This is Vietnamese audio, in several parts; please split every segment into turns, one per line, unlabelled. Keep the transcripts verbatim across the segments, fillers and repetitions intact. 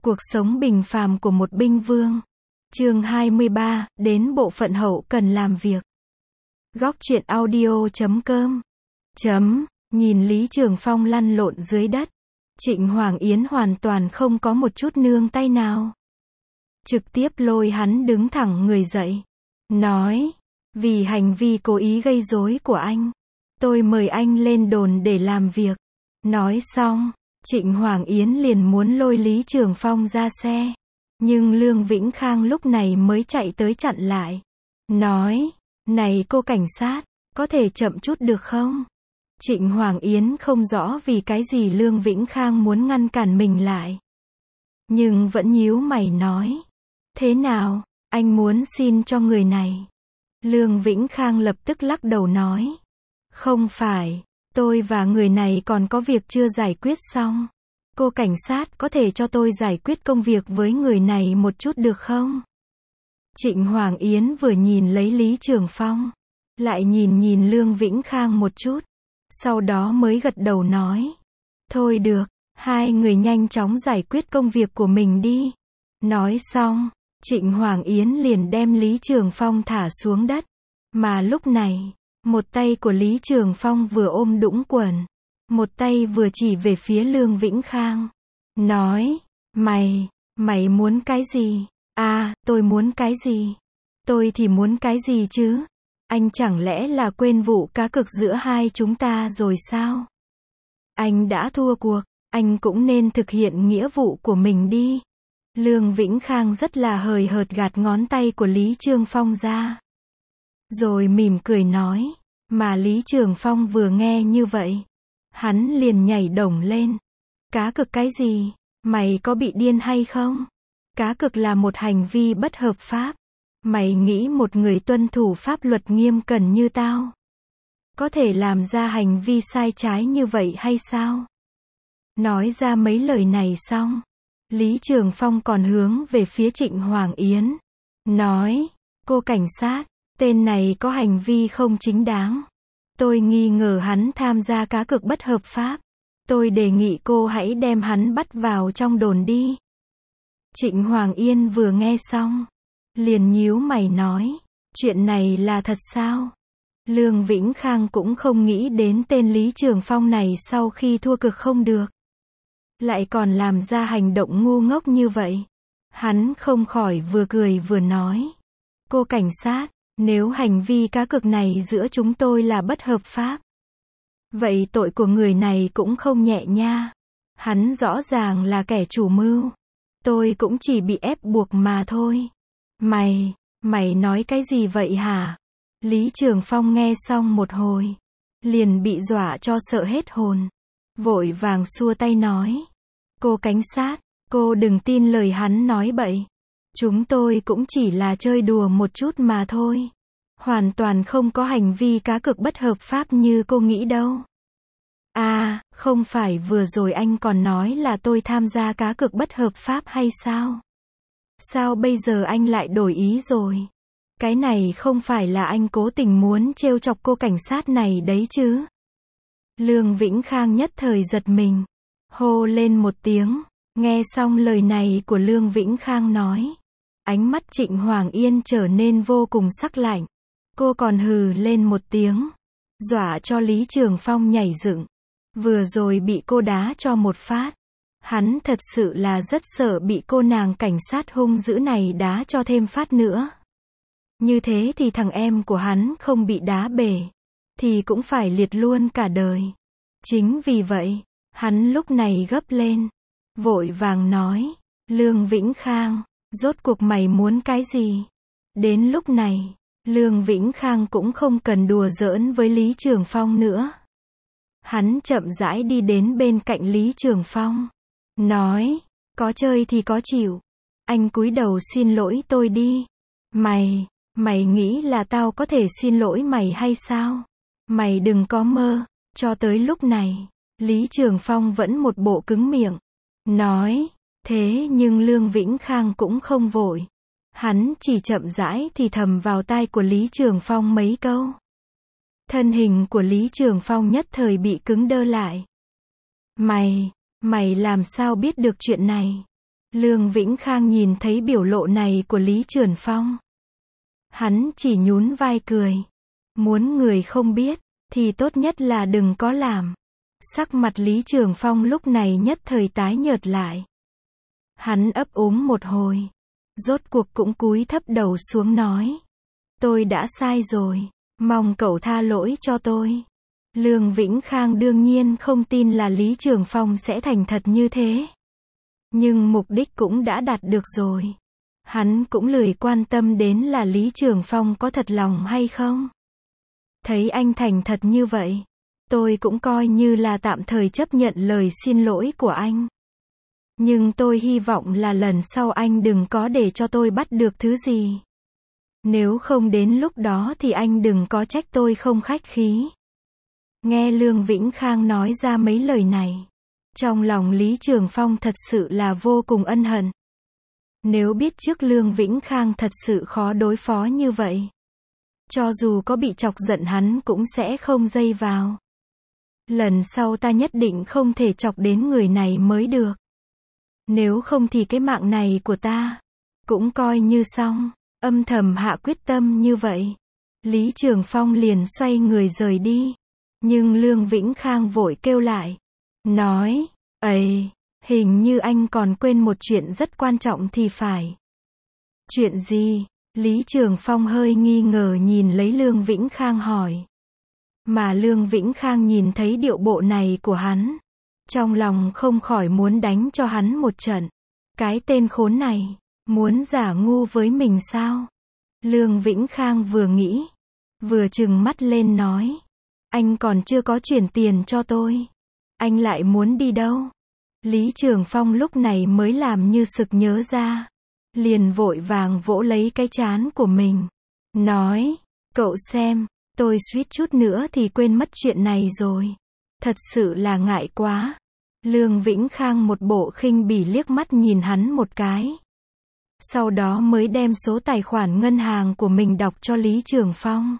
Cuộc sống bình phàm của một binh vương. Chương hai mươi ba, đến bộ phận hậu cần làm việc. Góc truyện audio chấm com. Chấm, nhìn Lý Trường Phong lăn lộn dưới đất. Trịnh Hoàng Yến hoàn toàn không có một chút nương tay nào. Trực tiếp lôi hắn đứng thẳng người dậy. Nói, vì hành vi cố ý gây rối của anh, tôi mời anh lên đồn để làm việc. Nói xong, Trịnh Hoàng Yến liền muốn lôi Lý Trường Phong ra xe. Nhưng Lương Vĩnh Khang lúc này mới chạy tới chặn lại. Nói, này cô cảnh sát, có thể chậm chút được không? Trịnh Hoàng Yến không rõ vì cái gì Lương Vĩnh Khang muốn ngăn cản mình lại. Nhưng vẫn nhíu mày nói. Thế nào, anh muốn xin cho người này? Lương Vĩnh Khang lập tức lắc đầu nói. Không phải, tôi và người này còn có việc chưa giải quyết xong. Cô cảnh sát có thể cho tôi giải quyết công việc với người này một chút được không? Trịnh Hoàng Yến vừa nhìn lấy Lý Trường Phong, lại nhìn nhìn Lương Vĩnh Khang một chút, sau đó mới gật đầu nói. Thôi được, hai người nhanh chóng giải quyết công việc của mình đi. Nói xong, Trịnh Hoàng Yến liền đem Lý Trường Phong thả xuống đất. Mà lúc này, một tay của Lý Trường Phong vừa ôm đũng quần, một tay vừa chỉ về phía Lương Vĩnh Khang. Nói, mày, mày muốn cái gì? À, tôi muốn cái gì? Tôi thì muốn cái gì chứ? Anh chẳng lẽ là quên vụ cá cược giữa hai chúng ta rồi sao? Anh đã thua cuộc, anh cũng nên thực hiện nghĩa vụ của mình đi. Lương Vĩnh Khang rất là hời hợt gạt ngón tay của Lý Trường Phong ra. Rồi mỉm cười nói, mà Lý Trường Phong vừa nghe như vậy, hắn liền nhảy đồng lên. Cá cược cái gì? Mày có bị điên hay không? Cá cược là một hành vi bất hợp pháp. Mày nghĩ một người tuân thủ pháp luật nghiêm cẩn như tao có thể làm ra hành vi sai trái như vậy hay sao? Nói ra mấy lời này xong, Lý Trường Phong còn hướng về phía Trịnh Hoàng Yến. Nói, cô cảnh sát, tên này có hành vi không chính đáng. Tôi nghi ngờ hắn tham gia cá cược bất hợp pháp. Tôi đề nghị cô hãy đem hắn bắt vào trong đồn đi. Trịnh Hoàng Yên vừa nghe xong, liền nhíu mày nói, chuyện này là thật sao? Lương Vĩnh Khang cũng không nghĩ đến tên Lý Trường Phong này sau khi thua cực không được, lại còn làm ra hành động ngu ngốc như vậy. Hắn không khỏi vừa cười vừa nói, cô cảnh sát, nếu hành vi cá cược này giữa chúng tôi là bất hợp pháp, vậy tội của người này cũng không nhẹ nha. Hắn rõ ràng là kẻ chủ mưu. Tôi cũng chỉ bị ép buộc mà thôi. Mày, mày nói cái gì vậy hả? Lý Trường Phong nghe xong một hồi, liền bị dọa cho sợ hết hồn. Vội vàng xua tay nói. Cô cảnh sát, cô đừng tin lời hắn nói bậy. Chúng tôi cũng chỉ là chơi đùa một chút mà thôi. Hoàn toàn không có hành vi cá cược bất hợp pháp như cô nghĩ đâu. À, không phải vừa rồi anh còn nói là tôi tham gia cá cược bất hợp pháp hay sao? Sao bây giờ anh lại đổi ý rồi? Cái này không phải là anh cố tình muốn trêu chọc cô cảnh sát này đấy chứ? Lương Vĩnh Khang nhất thời giật mình, hô lên một tiếng. Nghe xong lời này của Lương Vĩnh Khang nói, ánh mắt Trịnh Hoàng Yên trở nên vô cùng sắc lạnh. Cô còn hừ lên một tiếng, dọa cho Lý Trường Phong nhảy dựng. Vừa rồi bị cô đá cho một phát, hắn thật sự là rất sợ bị cô nàng cảnh sát hung dữ này đá cho thêm phát nữa. Như thế thì thằng em của hắn không bị đá bể, thì cũng phải liệt luôn cả đời. Chính vì vậy, hắn lúc này gấp lên, vội vàng nói, Lương Vĩnh Khang, rốt cuộc mày muốn cái gì? Đến lúc này, Lương Vĩnh Khang cũng không cần đùa giỡn với Lý Trường Phong nữa. Hắn chậm rãi đi đến bên cạnh Lý Trường Phong. Nói, có chơi thì có chịu. Anh cúi đầu xin lỗi tôi đi. Mày, mày nghĩ là tao có thể xin lỗi mày hay sao? Mày đừng có mơ. Cho tới lúc này, Lý Trường Phong vẫn một bộ cứng miệng. Nói, thế nhưng Lương Vĩnh Khang cũng không vội. Hắn chỉ chậm rãi thì thầm vào tai của Lý Trường Phong mấy câu. Thân hình của Lý Trường Phong nhất thời bị cứng đơ lại. Mày, mày làm sao biết được chuyện này? Lương Vĩnh Khang nhìn thấy biểu lộ này của Lý Trường Phong. Hắn chỉ nhún vai cười. Muốn người không biết, thì tốt nhất là đừng có làm. Sắc mặt Lý Trường Phong lúc này nhất thời tái nhợt lại. Hắn ấp úng một hồi. Rốt cuộc cũng cúi thấp đầu xuống nói. Tôi đã sai rồi. Mong cậu tha lỗi cho tôi. Lương Vĩnh Khang đương nhiên không tin là Lý Trường Phong sẽ thành thật như thế. Nhưng mục đích cũng đã đạt được rồi. Hắn cũng lười quan tâm đến là Lý Trường Phong có thật lòng hay không. Thấy anh thành thật như vậy, tôi cũng coi như là tạm thời chấp nhận lời xin lỗi của anh. Nhưng tôi hy vọng là lần sau anh đừng có để cho tôi bắt được thứ gì. Nếu không đến lúc đó thì anh đừng có trách tôi không khách khí. Nghe Lương Vĩnh Khang nói ra mấy lời này, trong lòng Lý Trường Phong thật sự là vô cùng ân hận. Nếu biết trước Lương Vĩnh Khang thật sự khó đối phó như vậy, cho dù có bị chọc giận hắn cũng sẽ không dây vào. Lần sau ta nhất định không thể chọc đến người này mới được. Nếu không thì cái mạng này của ta cũng coi như xong. Âm thầm hạ quyết tâm như vậy, Lý Trường Phong liền xoay người rời đi. Nhưng Lương Vĩnh Khang vội kêu lại, nói, ấy, hình như anh còn quên một chuyện rất quan trọng thì phải. Chuyện gì? Lý Trường Phong hơi nghi ngờ nhìn lấy Lương Vĩnh Khang hỏi. Mà Lương Vĩnh Khang nhìn thấy điệu bộ này của hắn, trong lòng không khỏi muốn đánh cho hắn một trận. Cái tên khốn này, muốn giả ngu với mình sao? Lương Vĩnh Khang vừa nghĩ, vừa trừng mắt lên nói. Anh còn chưa có chuyển tiền cho tôi. Anh lại muốn đi đâu? Lý Trường Phong lúc này mới làm như sực nhớ ra. Liền vội vàng vỗ lấy cái trán của mình. Nói, cậu xem, tôi suýt chút nữa thì quên mất chuyện này rồi. Thật sự là ngại quá. Lương Vĩnh Khang một bộ khinh bỉ liếc mắt nhìn hắn một cái. Sau đó mới đem số tài khoản ngân hàng của mình đọc cho Lý Trường Phong.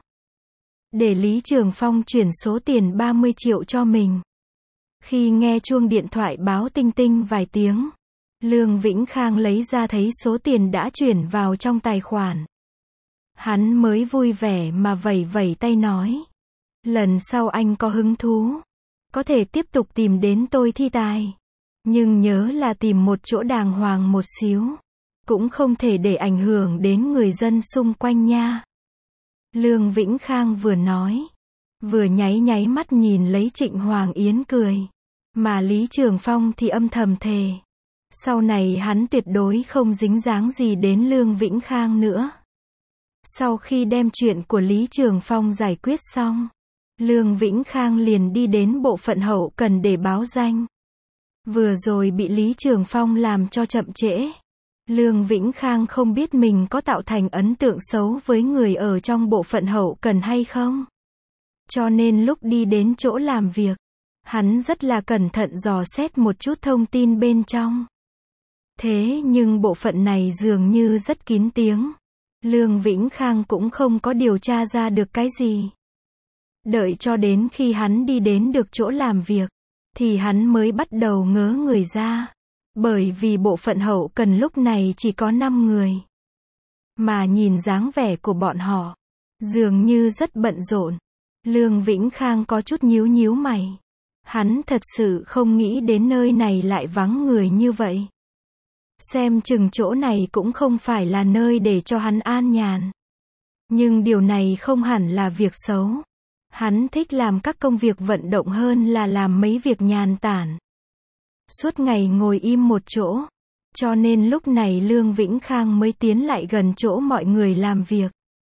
Để Lý Trường Phong chuyển số tiền ba mươi triệu cho mình. Khi nghe chuông điện thoại báo tinh tinh vài tiếng, Lương Vĩnh Khang lấy ra thấy số tiền đã chuyển vào trong tài khoản. Hắn mới vui vẻ mà vẩy vẩy tay nói. Lần sau anh có hứng thú, có thể tiếp tục tìm đến tôi thi tài. Nhưng nhớ là tìm một chỗ đàng hoàng một xíu. Cũng không thể để ảnh hưởng đến người dân xung quanh nha. Lương Vĩnh Khang vừa nói, vừa nháy nháy mắt nhìn lấy Trịnh Hoàng Yến cười. Mà Lý Trường Phong thì âm thầm thề. Sau này hắn tuyệt đối không dính dáng gì đến Lương Vĩnh Khang nữa. Sau khi đem chuyện của Lý Trường Phong giải quyết xong, Lương Vĩnh Khang liền đi đến bộ phận hậu cần để báo danh. Vừa rồi bị Lý Trường Phong làm cho chậm trễ. Lương Vĩnh Khang không biết mình có tạo thành ấn tượng xấu với người ở trong bộ phận hậu cần hay không. Cho nên lúc đi đến chỗ làm việc, hắn rất là cẩn thận dò xét một chút thông tin bên trong. Thế nhưng bộ phận này dường như rất kín tiếng. Lương Vĩnh Khang cũng không có điều tra ra được cái gì. Đợi cho đến khi hắn đi đến được chỗ làm việc, thì hắn mới bắt đầu ngớ người ra. Bởi vì bộ phận hậu cần lúc này chỉ có năm người. Mà nhìn dáng vẻ của bọn họ, dường như rất bận rộn. Lương Vĩnh Khang có chút nhíu nhíu mày. Hắn thật sự không nghĩ đến nơi này lại vắng người như vậy. Xem chừng chỗ này cũng không phải là nơi để cho hắn an nhàn. Nhưng điều này không hẳn là việc xấu. Hắn thích làm các công việc vận động hơn là làm mấy việc nhàn tản. Suốt ngày ngồi im một chỗ. Cho nên lúc này Lương Vĩnh Khang mới tiến lại gần chỗ mọi người làm việc.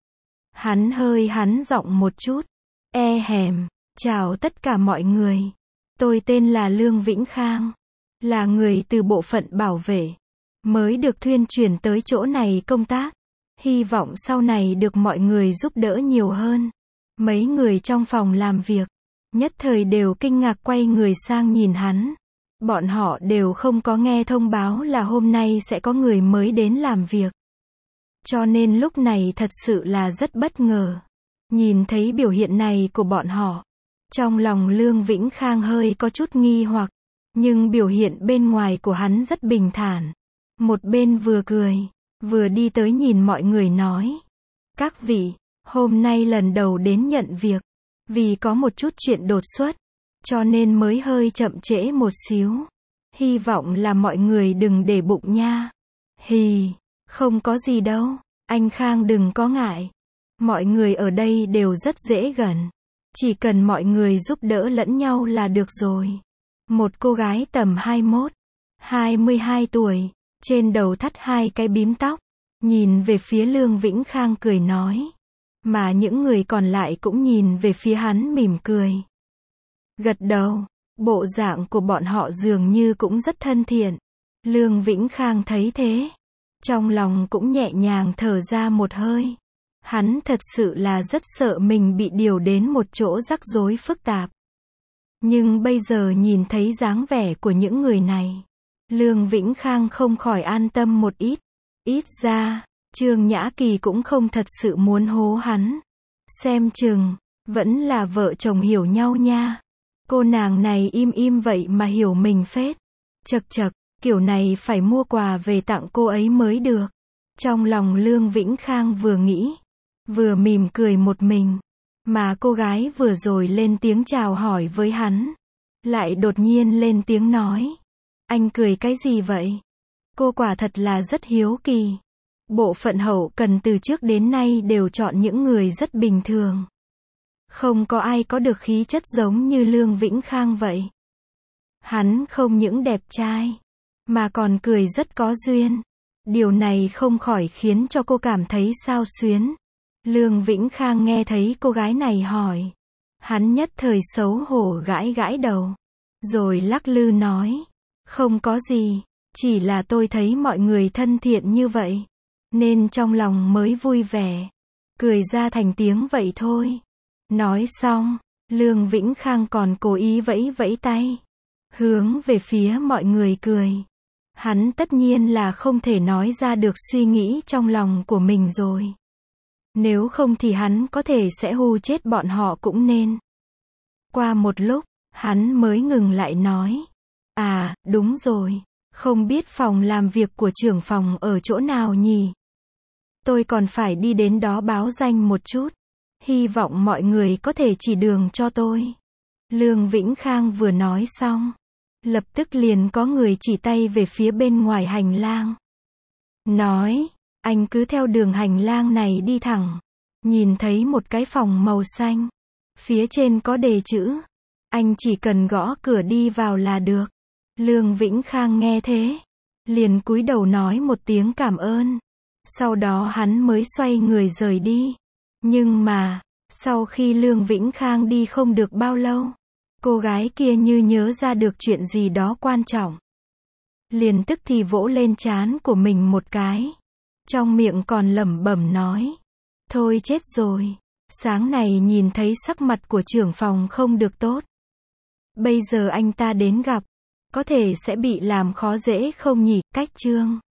Hắn hơi hắn giọng một chút. E hèm, chào tất cả mọi người. Tôi tên là Lương Vĩnh Khang. Là người từ bộ phận bảo vệ. Mới được thuyên chuyển tới chỗ này công tác. Hy vọng sau này được mọi người giúp đỡ nhiều hơn. Mấy người trong phòng làm việc, nhất thời đều kinh ngạc quay người sang nhìn hắn. Bọn họ đều không có nghe thông báo là hôm nay sẽ có người mới đến làm việc. Cho nên lúc này thật sự là rất bất ngờ. Nhìn thấy biểu hiện này của bọn họ, trong lòng Lương Vĩnh Khang hơi có chút nghi hoặc, nhưng biểu hiện bên ngoài của hắn rất bình thản. Một bên vừa cười, vừa đi tới nhìn mọi người nói. Các vị, hôm nay lần đầu đến nhận việc. Vì có một chút chuyện đột xuất, cho nên mới hơi chậm trễ một xíu. Hy vọng là mọi người đừng để bụng nha. Hì, không có gì đâu, anh Khang đừng có ngại. Mọi người ở đây đều rất dễ gần. Chỉ cần mọi người giúp đỡ lẫn nhau là được rồi. Một cô gái tầm hai mốt, hai mươi hai tuổi, trên đầu thắt hai cái bím tóc, nhìn về phía Lương Vĩnh Khang cười nói. Mà những người còn lại cũng nhìn về phía hắn mỉm cười. Gật đầu, bộ dạng của bọn họ dường như cũng rất thân thiện. Lương Vĩnh Khang thấy thế, trong lòng cũng nhẹ nhàng thở ra một hơi. Hắn thật sự là rất sợ mình bị điều đến một chỗ rắc rối phức tạp. Nhưng bây giờ nhìn thấy dáng vẻ của những người này, Lương Vĩnh Khang không khỏi an tâm một ít. Ít ra, Trương Nhã Kỳ cũng không thật sự muốn hố hắn. Xem chừng, vẫn là vợ chồng hiểu nhau nha. Cô nàng này im im vậy mà hiểu mình phết. Chật chật, kiểu này phải mua quà về tặng cô ấy mới được. Trong lòng Lương Vĩnh Khang vừa nghĩ, vừa mỉm cười một mình. Mà cô gái vừa rồi lên tiếng chào hỏi với hắn, lại đột nhiên lên tiếng nói. Anh cười cái gì vậy? Cô quả thật là rất hiếu kỳ. Bộ phận hậu cần từ trước đến nay đều chọn những người rất bình thường. Không có ai có được khí chất giống như Lương Vĩnh Khang vậy. Hắn không những đẹp trai, mà còn cười rất có duyên. Điều này không khỏi khiến cho cô cảm thấy xao xuyến. Lương Vĩnh Khang nghe thấy cô gái này hỏi. Hắn nhất thời xấu hổ gãi gãi đầu. Rồi lắc lư nói. Không có gì, chỉ là tôi thấy mọi người thân thiện như vậy, nên trong lòng mới vui vẻ. Cười ra thành tiếng vậy thôi. Nói xong, Lương Vĩnh Khang còn cố ý vẫy vẫy tay, hướng về phía mọi người cười. Hắn tất nhiên là không thể nói ra được suy nghĩ trong lòng của mình rồi. Nếu không thì hắn có thể sẽ hù chết bọn họ cũng nên. Qua một lúc, hắn mới ngừng lại nói. À, đúng rồi, không biết phòng làm việc của trưởng phòng ở chỗ nào nhỉ? Tôi còn phải đi đến đó báo danh một chút. Hy vọng mọi người có thể chỉ đường cho tôi. Lương Vĩnh Khang vừa nói xong, lập tức liền có người chỉ tay về phía bên ngoài hành lang. Nói, anh cứ theo đường hành lang này đi thẳng. Nhìn thấy một cái phòng màu xanh. Phía trên có đề chữ. Anh chỉ cần gõ cửa đi vào là được. Lương Vĩnh Khang nghe thế, liền cúi đầu nói một tiếng cảm ơn. Sau đó hắn mới xoay người rời đi. Nhưng mà, sau khi Lương Vĩnh Khang đi không được bao lâu, cô gái kia như nhớ ra được chuyện gì đó quan trọng. Liền tức thì vỗ lên trán của mình một cái. Trong miệng còn lẩm bẩm nói. Thôi chết rồi. Sáng này nhìn thấy sắc mặt của trưởng phòng không được tốt. Bây giờ anh ta đến gặp, có thể sẽ bị làm khó dễ không nhỉ? Cách chương